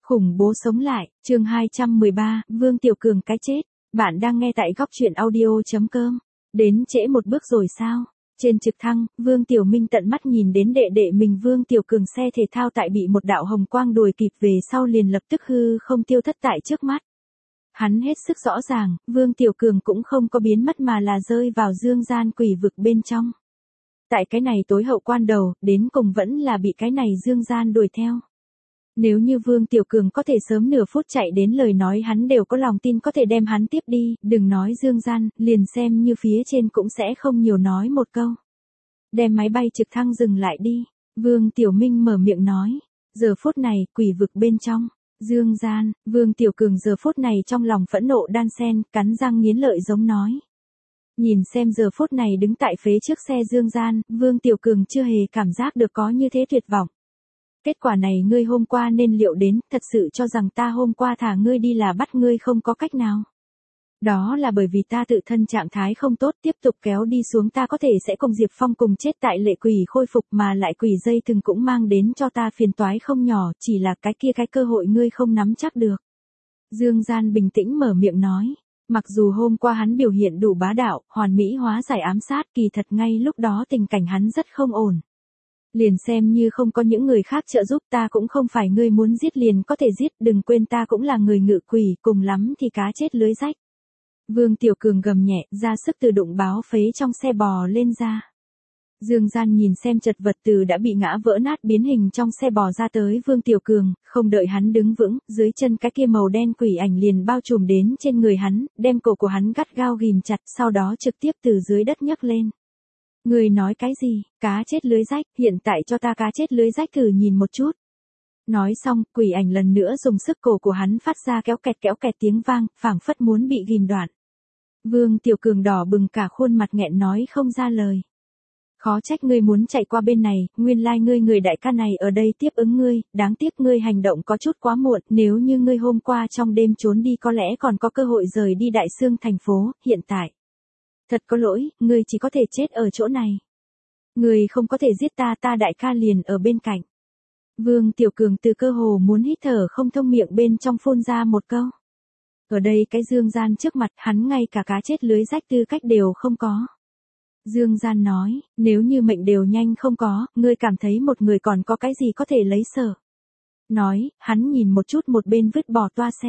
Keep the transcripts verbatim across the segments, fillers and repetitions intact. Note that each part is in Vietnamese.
Khủng bố sống lại, chương hai trăm mười ba, Vương Tiểu Cường cái chết. Bạn đang nghe tại góc truyện audio chấm com. Đến trễ một bước rồi sao? Trên trực thăng, Vương Tiểu Minh tận mắt nhìn đến đệ đệ mình Vương Tiểu Cường xe thể thao tại bị một đạo hồng quang đuổi kịp về sau liền lập tức hư không tiêu thất tại trước mắt. Hắn hết sức rõ ràng, Vương Tiểu Cường cũng không có biến mất mà là rơi vào dương gian quỷ vực bên trong. Tại cái này tối hậu quan đầu, đến cùng vẫn là bị cái này dương gian đuổi theo. Nếu như Vương Tiểu Cường có thể sớm nửa phút chạy đến lời nói hắn đều có lòng tin có thể đem hắn tiếp đi, đừng nói dương gian, liền xem như phía trên cũng sẽ không nhiều nói một câu. Đem máy bay trực thăng dừng lại đi, Vương Tiểu Minh mở miệng nói, giờ phút này, quỷ vực bên trong, dương gian, Vương Tiểu Cường giờ phút này trong lòng phẫn nộ đan sen, cắn răng nghiến lợi giống nói. Nhìn xem giờ phút này đứng tại phế trước xe dương gian, Vương Tiểu Cường chưa hề cảm giác được có như thế tuyệt vọng. Kết quả này ngươi hôm qua nên liệu đến, thật sự cho rằng ta hôm qua thả ngươi đi là bắt ngươi không có cách nào. Đó là bởi vì ta tự thân trạng thái không tốt, tiếp tục kéo đi xuống ta có thể sẽ cùng Diệp Phong cùng chết tại lệ quỷ khôi phục mà lại quỷ dây thừng cũng mang đến cho ta phiền toái không nhỏ, chỉ là cái kia cái cơ hội ngươi không nắm chắc được. Dương Gian bình tĩnh mở miệng nói, mặc dù hôm qua hắn biểu hiện đủ bá đạo, hoàn mỹ hóa giải ám sát, kỳ thật ngay lúc đó tình cảnh hắn rất không ổn. Liền xem như không có những người khác trợ giúp ta cũng không phải ngươi muốn giết liền có thể giết, đừng quên ta cũng là người ngự quỷ, cùng lắm thì cá chết lưới rách. Vương Tiểu Cường gầm nhẹ, ra sức từ đụng báo phế trong xe bò lên ra. Dương Gian nhìn xem chật vật từ đã bị ngã vỡ nát biến hình trong xe bò ra tới Vương Tiểu Cường, không đợi hắn đứng vững, dưới chân cái kia màu đen quỷ ảnh liền bao trùm đến trên người hắn, đem cổ của hắn gắt gao ghìm chặt, sau đó trực tiếp từ dưới đất nhấc lên. Người nói cái gì, cá chết lưới rách, hiện tại cho ta cá chết lưới rách thử nhìn một chút. Nói xong, quỷ ảnh lần nữa dùng sức cổ của hắn phát ra kéo kẹt kéo kẹt tiếng vang, phảng phất muốn bị ghim đoạn. Vương Tiểu Cường đỏ bừng cả khuôn mặt nghẹn nói không ra lời. Khó trách ngươi muốn chạy qua bên này, nguyên lai ngươi người đại ca này ở đây tiếp ứng ngươi, đáng tiếc ngươi hành động có chút quá muộn, nếu như ngươi hôm qua trong đêm trốn đi có lẽ còn có cơ hội rời đi Đại Xương thành phố, hiện tại. Thật có lỗi, ngươi chỉ có thể chết ở chỗ này. Ngươi không có thể giết ta, ta đại ca liền ở bên cạnh. Vương Tiểu Cường từ cơ hồ muốn hít thở không thông miệng bên trong phun ra một câu. Ở đây cái Dương Gian trước mặt hắn ngay cả cá chết lưới rách tư cách đều không có. Dương Gian nói, nếu như mệnh đều nhanh không có, ngươi cảm thấy một người còn có cái gì có thể lấy sợ. Nói, hắn nhìn một chút một bên vứt bỏ toa xe.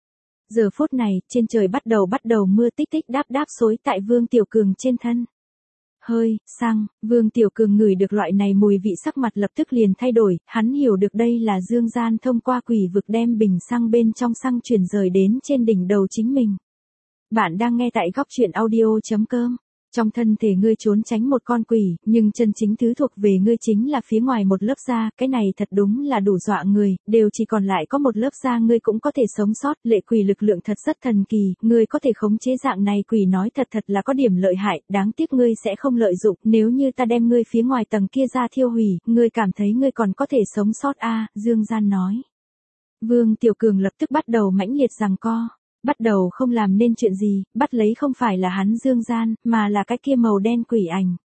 Giờ phút này, trên trời bắt đầu bắt đầu mưa tích tích đáp đáp xối tại Vương Tiểu Cường trên thân. Hơi, xăng, Vương Tiểu Cường ngửi được loại này mùi vị sắc mặt lập tức liền thay đổi, hắn hiểu được đây là Dương Gian thông qua quỷ vực đem bình xăng bên trong xăng chuyển rời đến trên đỉnh đầu chính mình. Bạn đang nghe tại góc truyện audio chấm com. Trong thân thể ngươi trốn tránh một con quỷ, nhưng chân chính thứ thuộc về ngươi chính là phía ngoài một lớp da, cái này thật đúng là đủ dọa người, đều chỉ còn lại có một lớp da ngươi cũng có thể sống sót, lệ quỷ lực lượng thật rất thần kỳ, ngươi có thể khống chế dạng này quỷ nói thật thật là có điểm lợi hại, đáng tiếc ngươi sẽ không lợi dụng, nếu như ta đem ngươi phía ngoài tầng kia ra thiêu hủy, ngươi cảm thấy ngươi còn có thể sống sót a à, Dương Gian nói. Vương Tiểu Cường lập tức bắt đầu mãnh liệt giằng co. Bắt đầu không làm nên chuyện gì, bắt lấy không phải là hắn Dương Gian, mà là cái kia màu đen quỷ ảnh.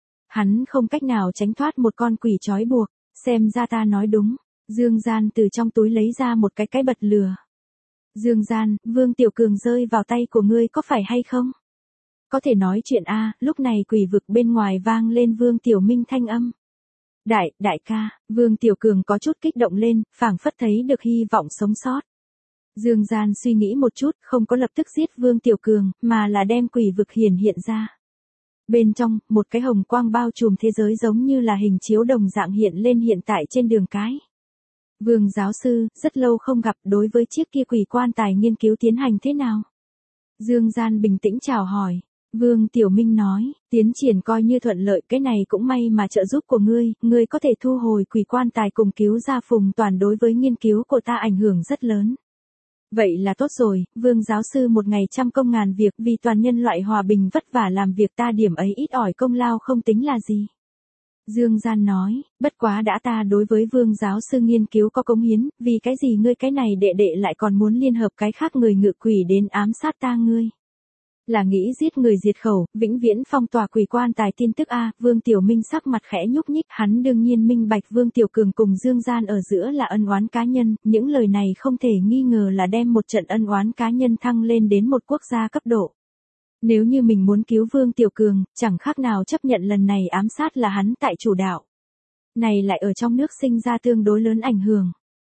Hắn không cách nào tránh thoát một con quỷ trói buộc, xem ra ta nói đúng. Dương Gian từ trong túi lấy ra một cái cái bật lửa. Dương Gian, Vương Tiểu Cường rơi vào tay của ngươi có phải hay không? Có thể nói chuyện a à, lúc này quỷ vực bên ngoài vang lên Vương Tiểu Minh thanh âm. Đại, đại ca, Vương Tiểu Cường có chút kích động lên, phảng phất thấy được hy vọng sống sót. Dương Gian suy nghĩ một chút, không có lập tức giết Vương Tiểu Cường, mà là đem quỷ vực hiển hiện ra. Bên trong, một cái hồng quang bao trùm thế giới giống như là hình chiếu đồng dạng hiện lên hiện tại trên đường cái. Vương giáo sư, rất lâu không gặp, đối với chiếc kia quỷ quan tài nghiên cứu tiến hành thế nào? Dương Gian bình tĩnh chào hỏi. Vương Tiểu Minh nói, tiến triển coi như thuận lợi, cái này cũng may mà trợ giúp của ngươi, ngươi có thể thu hồi quỷ quan tài cùng cứu ra Phùng Toàn đối với nghiên cứu của ta ảnh hưởng rất lớn. Vậy là tốt rồi, Vương giáo sư một ngày trăm công ngàn việc vì toàn nhân loại hòa bình vất vả làm việc ta điểm ấy ít ỏi công lao không tính là gì. Dương Gian nói, bất quá đã ta đối với Vương giáo sư nghiên cứu có cống hiến, vì cái gì ngươi cái này đệ đệ lại còn muốn liên hợp cái khác người ngự quỷ đến ám sát ta ngươi. Là nghĩ giết người diệt khẩu, vĩnh viễn phong tỏa quỷ quan tài tin tức a. Vương Tiểu Minh sắc mặt khẽ nhúc nhích, hắn đương nhiên minh bạch Vương Tiểu Cường cùng Dương Gian ở giữa là ân oán cá nhân, những lời này không thể nghi ngờ là đem một trận ân oán cá nhân thăng lên đến một quốc gia cấp độ. Nếu như mình muốn cứu Vương Tiểu Cường, chẳng khác nào chấp nhận lần này ám sát là hắn tại chủ đạo. Này lại ở trong nước sinh ra tương đối lớn ảnh hưởng.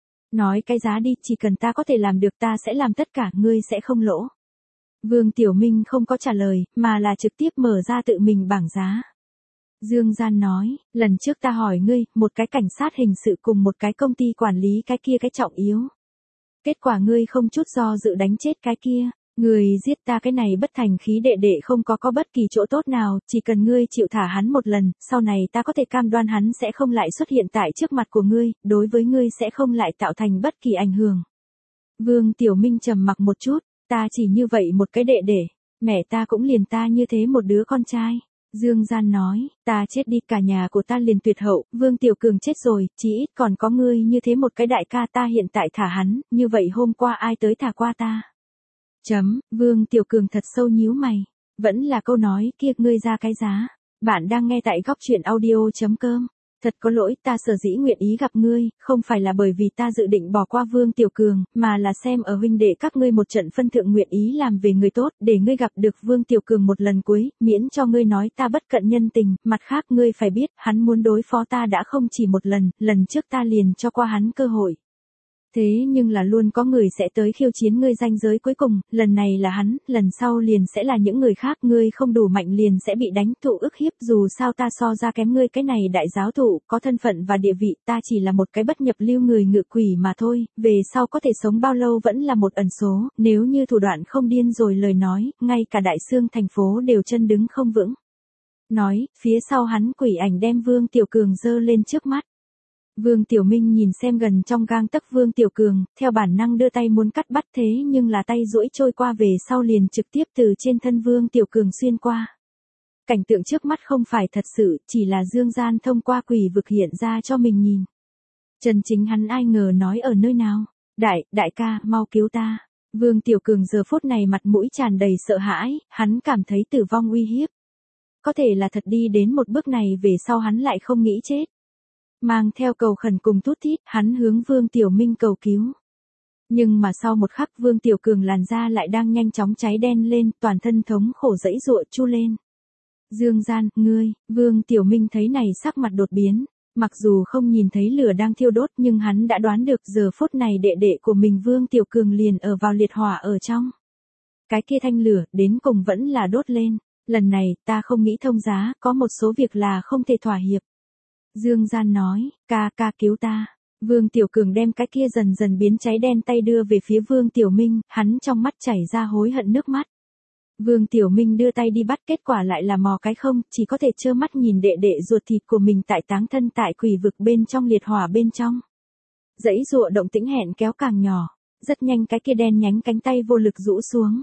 Nói cái giá đi, chỉ cần ta có thể làm được ta sẽ làm tất cả, ngươi sẽ không lỗ. Vương Tiểu Minh không có trả lời, mà là trực tiếp mở ra tự mình bảng giá. Dương Gian nói, lần trước ta hỏi ngươi, một cái cảnh sát hình sự cùng một cái công ty quản lý cái kia cái trọng yếu. Kết quả ngươi không chút do dự đánh chết cái kia. Ngươi giết ta cái này bất thành khí đệ đệ không có có bất kỳ chỗ tốt nào, chỉ cần ngươi chịu thả hắn một lần, sau này ta có thể cam đoan hắn sẽ không lại xuất hiện tại trước mặt của ngươi, đối với ngươi sẽ không lại tạo thành bất kỳ ảnh hưởng. Vương Tiểu Minh trầm mặc một chút, ta chỉ như vậy một cái đệ đệ, mẹ ta cũng liền ta như thế một đứa con trai. Dương Gian nói, ta chết đi cả nhà của ta liền tuyệt hậu, Vương Tiểu Cường chết rồi, chỉ ít còn có ngươi như thế một cái đại ca ta hiện tại thả hắn, như vậy hôm qua ai tới thả qua ta. Chấm, Vương Tiểu Cường thật sâu nhíu mày. Vẫn là câu nói kia, ngươi ra cái giá. Bạn đang nghe tại góc chuyện audio.com. Thật có lỗi, ta sở dĩ nguyện ý gặp ngươi, không phải là bởi vì ta dự định bỏ qua Vương Tiểu Cường, mà là xem ở huynh đệ các ngươi một trận phân thượng nguyện ý làm về người tốt, để ngươi gặp được Vương Tiểu Cường một lần cuối, miễn cho ngươi nói ta bất cận nhân tình, mặt khác ngươi phải biết, hắn muốn đối phó ta đã không chỉ một lần, lần trước ta liền cho qua hắn cơ hội. Thế nhưng là luôn có người sẽ tới khiêu chiến ngươi ranh giới cuối cùng, lần này là hắn, lần sau liền sẽ là những người khác, ngươi không đủ mạnh liền sẽ bị đánh thụ ức hiếp, dù sao ta so ra kém ngươi cái này đại giáo thụ, có thân phận và địa vị, ta chỉ là một cái bất nhập lưu người ngự quỷ mà thôi, về sau có thể sống bao lâu vẫn là một ẩn số, nếu như thủ đoạn không điên rồi lời nói, ngay cả đại xương thành phố đều chân đứng không vững. Nói, phía sau hắn quỷ ảnh đem Vương Tiểu Cường dơ lên trước mắt. Vương Tiểu Minh nhìn xem gần trong gang tấc Vương Tiểu Cường, theo bản năng đưa tay muốn cắt bắt thế nhưng là tay duỗi trôi qua về sau liền trực tiếp từ trên thân Vương Tiểu Cường xuyên qua. Cảnh tượng trước mắt không phải thật sự, chỉ là Dương Gian thông qua quỷ vực hiện ra cho mình nhìn. Chân chính hắn ai ngờ nói ở nơi nào. Đại, đại ca, mau cứu ta. Vương Tiểu Cường giờ phút này mặt mũi tràn đầy sợ hãi, hắn cảm thấy tử vong uy hiếp. Có thể là thật đi đến một bước này về sau hắn lại không nghĩ chết. Mang theo cầu khẩn cùng thút thít, hắn hướng Vương Tiểu Minh cầu cứu. Nhưng mà sau một khắc Vương Tiểu Cường làn da lại đang nhanh chóng cháy đen lên, toàn thân thống khổ dẫy dụa chu lên. Dương Gian, ngươi, Vương Tiểu Minh thấy này sắc mặt đột biến, mặc dù không nhìn thấy lửa đang thiêu đốt nhưng hắn đã đoán được giờ phút này đệ đệ của mình Vương Tiểu Cường liền ở vào liệt hỏa ở trong. Cái kia thanh lửa, đến cùng vẫn là đốt lên, lần này ta không nghĩ thông giá, có một số việc là không thể thỏa hiệp. Dương Gian nói, ca ca cứu ta. Vương Tiểu Cường đem cái kia dần dần biến cháy đen tay đưa về phía Vương Tiểu Minh, hắn trong mắt chảy ra hối hận nước mắt. Vương Tiểu Minh đưa tay đi bắt kết quả lại là mò cái không, chỉ có thể trơ mắt nhìn đệ đệ ruột thịt của mình tại táng thân tại quỷ vực bên trong liệt hỏa bên trong. Dãy dụa động tĩnh hẹn kéo càng nhỏ, rất nhanh cái kia đen nhánh cánh tay vô lực rũ xuống.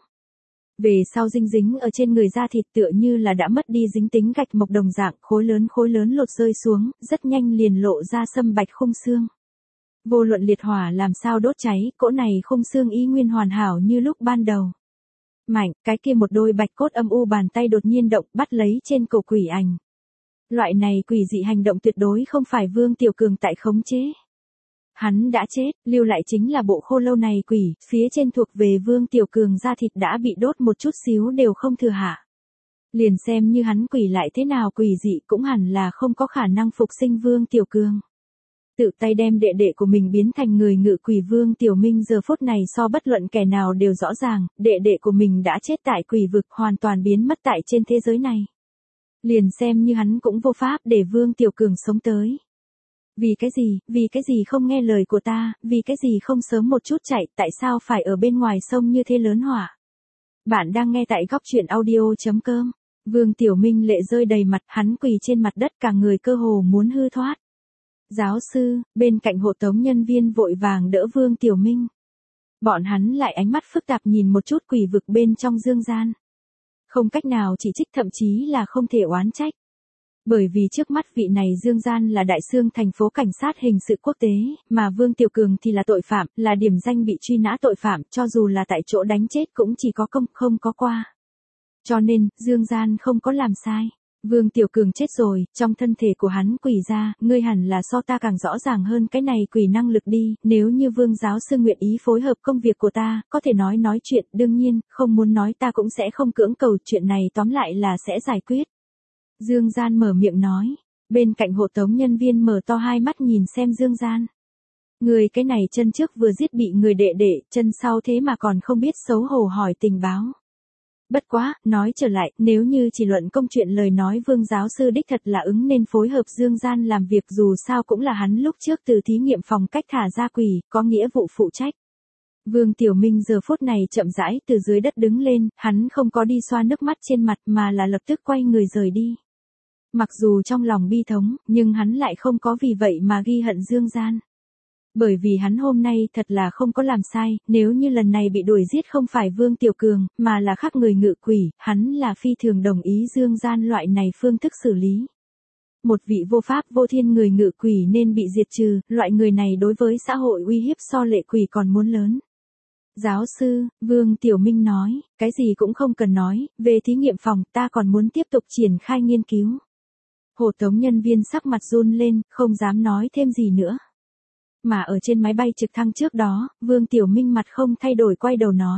Về sau dinh dính ở trên người da thịt tựa như là đã mất đi dính tính gạch mộc đồng dạng, khối lớn khối lớn lột rơi xuống, rất nhanh liền lộ ra sâm bạch khung xương. Vô luận liệt hỏa làm sao đốt cháy, cỗ này khung xương y nguyên hoàn hảo như lúc ban đầu. Mạnh, cái kia một đôi bạch cốt âm u bàn tay đột nhiên động bắt lấy trên cổ quỷ ảnh. Loại này quỷ dị hành động tuyệt đối không phải Vương Tiểu Cường tại khống chế. Hắn đã chết, lưu lại chính là bộ khô lâu này quỷ, phía trên thuộc về Vương Tiểu Cường da thịt đã bị đốt một chút xíu đều không thừa hạ. Liền xem như hắn quỷ lại thế nào quỷ dị cũng hẳn là không có khả năng phục sinh Vương Tiểu Cường. Tự tay đem đệ đệ của mình biến thành người ngự quỷ Vương Tiểu Minh giờ phút này so bất luận kẻ nào đều rõ ràng, đệ đệ của mình đã chết tại quỷ vực hoàn toàn biến mất tại trên thế giới này. Liền xem như hắn cũng vô pháp để Vương Tiểu Cường sống tới. Vì cái gì, vì cái gì không nghe lời của ta, vì cái gì không sớm một chút chạy, tại sao phải ở bên ngoài sông như thế lớn hỏa. Bạn đang nghe tại góc chuyện audio.com. Vương Tiểu Minh lệ rơi đầy mặt, hắn quỳ trên mặt đất cả người cơ hồ muốn hư thoát. Giáo sư, bên cạnh hộ tống nhân viên vội vàng đỡ Vương Tiểu Minh. Bọn hắn lại ánh mắt phức tạp nhìn một chút quỷ vực bên trong Dương Gian. Không cách nào chỉ trích thậm chí là không thể oán trách. Bởi vì trước mắt vị này Dương Gian là đại xương thành phố cảnh sát hình sự quốc tế, mà Vương Tiểu Cường thì là tội phạm, là điểm danh bị truy nã tội phạm, cho dù là tại chỗ đánh chết cũng chỉ có công không có qua. cho nên, Dương Gian không có làm sai. Vương Tiểu Cường chết rồi, trong thân thể của hắn quỷ ra, ngươi hẳn là so ta càng rõ ràng hơn cái này quỷ năng lực đi, nếu như Vương giáo sư nguyện ý phối hợp công việc của ta, có thể nói nói chuyện, đương nhiên, không muốn nói ta cũng sẽ không cưỡng cầu, chuyện này tóm lại là sẽ giải quyết. Dương Gian mở miệng nói, bên cạnh hộ tống nhân viên mở to hai mắt nhìn xem Dương Gian. Người cái này chân trước vừa giết bị người đệ đệ, chân sau thế mà còn không biết xấu hổ hỏi tình báo. Bất quá, nói trở lại, nếu như chỉ luận công chuyện lời nói Vương giáo sư đích thật là ứng nên phối hợp Dương Gian làm việc, dù sao cũng là hắn lúc trước từ thí nghiệm phòng cách thả ra quỷ, có nghĩa vụ phụ trách. Vương Tiểu Minh giờ phút này chậm rãi từ dưới đất đứng lên, hắn không có đi xoa nước mắt trên mặt mà là lập tức quay người rời đi. Mặc dù trong lòng bi thống, nhưng hắn lại không có vì vậy mà ghi hận Dương Gian. Bởi vì hắn hôm nay thật là không có làm sai, nếu như lần này bị đuổi giết không phải Vương Tiểu Cường, mà là khác người ngự quỷ, hắn là phi thường đồng ý Dương Gian loại này phương thức xử lý. Một vị vô pháp vô thiên người ngự quỷ nên bị diệt trừ, loại người này đối với xã hội uy hiếp so lệ quỷ còn muốn lớn. Giáo sư, Vương Tiểu Minh nói, cái gì cũng không cần nói, về thí nghiệm phòng ta còn muốn tiếp tục triển khai nghiên cứu. Hộ tống nhân viên sắc mặt run lên, không dám nói thêm gì nữa. Mà ở trên máy bay trực thăng trước đó, Vương Tiểu Minh mặt không thay đổi quay đầu nói.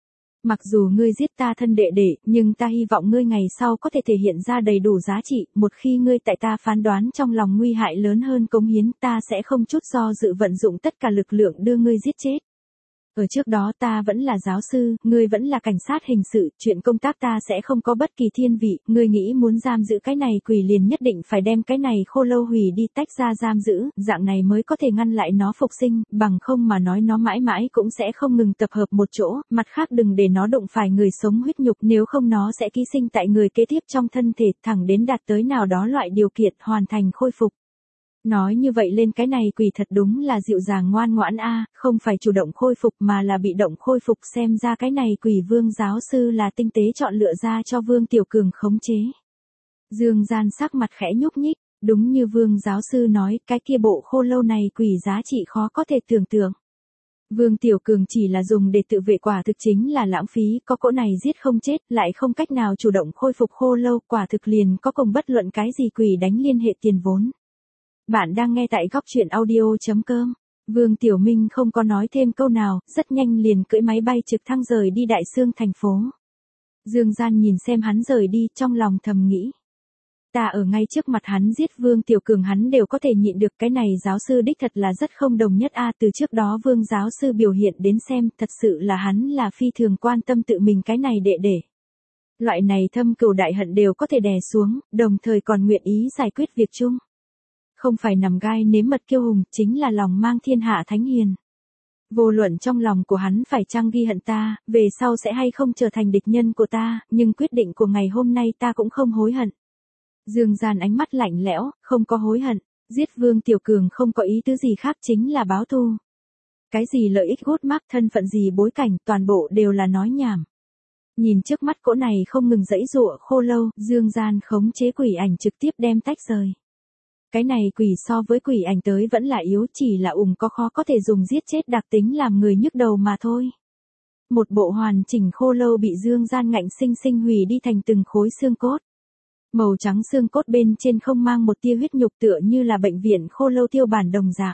Mặc dù ngươi giết ta thân đệ đệ, nhưng ta hy vọng ngươi ngày sau có thể thể hiện ra đầy đủ giá trị, một khi ngươi tại ta phán đoán trong lòng nguy hại lớn hơn cống hiến, ta sẽ không chút do dự vận dụng tất cả lực lượng đưa ngươi giết chết. Ở trước đó ta vẫn là giáo sư, ngươi vẫn là cảnh sát hình sự, chuyện công tác ta sẽ không có bất kỳ thiên vị, ngươi nghĩ muốn giam giữ cái này quỷ liền nhất định phải đem cái này khô lâu hủy đi tách ra giam giữ, dạng này mới có thể ngăn lại nó phục sinh, bằng không mà nói nó mãi mãi cũng sẽ không ngừng tập hợp một chỗ, mặt khác đừng để nó đụng phải người sống huyết nhục, nếu không nó sẽ ký sinh tại người kế tiếp trong thân thể, thẳng đến đạt tới nào đó loại điều kiện hoàn thành khôi phục. Nói như vậy lên cái này quỷ thật đúng là dịu dàng ngoan ngoãn a, không phải chủ động khôi phục mà là bị động khôi phục, xem ra cái này quỷ Vương giáo sư là tinh tế chọn lựa ra cho Vương Tiểu Cường khống chế. Dương Gian sắc mặt khẽ nhúc nhích, đúng như Vương giáo sư nói, cái kia bộ khô lâu này quỷ giá trị khó có thể tưởng tượng. Vương Tiểu Cường chỉ là dùng để tự vệ quả thực chính là lãng phí, có cỗ này giết không chết, lại không cách nào chủ động khôi phục khô lâu, quả thực liền có cùng bất luận cái gì quỷ đánh liên hệ tiền vốn. Bạn đang nghe tại góc truyện audio chấm com. Vương Tiểu Minh không có nói thêm câu nào, rất nhanh liền cưỡi máy bay trực thăng rời đi Đại Xương thành phố. Dương Gian nhìn xem hắn rời đi, trong lòng thầm nghĩ. Ta ở ngay trước mặt hắn giết Vương Tiểu Cường hắn đều có thể nhịn được, cái này giáo sư đích thật là rất không đồng nhất a, từ trước đó Vương giáo sư biểu hiện đến xem, thật sự là hắn là phi thường quan tâm tự mình cái này đệ đệ. Loại này thâm cừu đại hận đều có thể đè xuống, đồng thời còn nguyện ý giải quyết việc chung. Không phải nằm gai nếm mật kiêu hùng, chính là lòng mang thiên hạ thánh hiền. Vô luận trong lòng của hắn phải chăng ghi hận ta, về sau sẽ hay không trở thành địch nhân của ta, nhưng quyết định của ngày hôm nay ta cũng không hối hận. Dương Gian ánh mắt lạnh lẽo, không có hối hận, giết Vương Tiểu Cường không có ý tứ gì khác chính là báo thù. Cái gì lợi ích gút mắc thân phận gì bối cảnh, toàn bộ đều là nói nhảm. Nhìn trước mắt cỗ này không ngừng giãy giụa khô lâu, Dương Gian khống chế quỷ ảnh trực tiếp đem tách rời. Cái này quỷ so với quỷ ảnh tới vẫn là yếu, chỉ là ủng có khó có thể dùng giết chết đặc tính làm người nhức đầu mà thôi. Một bộ hoàn chỉnh khô lâu bị Dương Gian ngạnh sinh sinh hủy đi thành từng khối xương cốt. Màu trắng xương cốt bên trên không mang một tia huyết nhục, tựa như là bệnh viện khô lâu tiêu bản đồng dạng.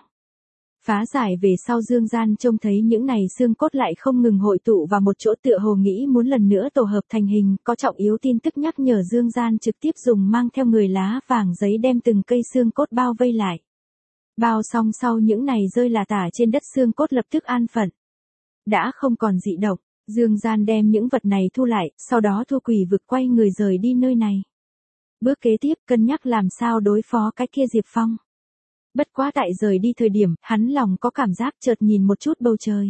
Phá giải về sau Dương Gian trông thấy những này xương cốt lại không ngừng hội tụ vào một chỗ, tựa hồ nghĩ muốn lần nữa tổ hợp thành hình, có trọng yếu tin tức nhắc nhở Dương Gian trực tiếp dùng mang theo người lá vàng giấy đem từng cây xương cốt bao vây lại. Bao xong sau những này rơi là tả trên đất xương cốt lập tức an phận. Đã không còn dị động, Dương Gian đem những vật này thu lại, sau đó thu quỷ vực quay người rời đi nơi này. Bước kế tiếp cân nhắc làm sao đối phó cái kia Diệp Phong. Bất quá tại rời đi thời điểm, hắn lòng có cảm giác chợt nhìn một chút bầu trời.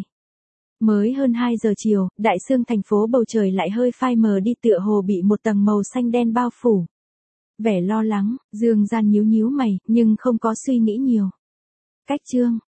Mới hơn hai giờ chiều, Đại Xương thành phố bầu trời lại hơi phai mờ đi, tựa hồ bị một tầng màu xanh đen bao phủ. Vẻ lo lắng, Dương Gian nhíu nhíu mày, nhưng không có suy nghĩ nhiều. Cách chương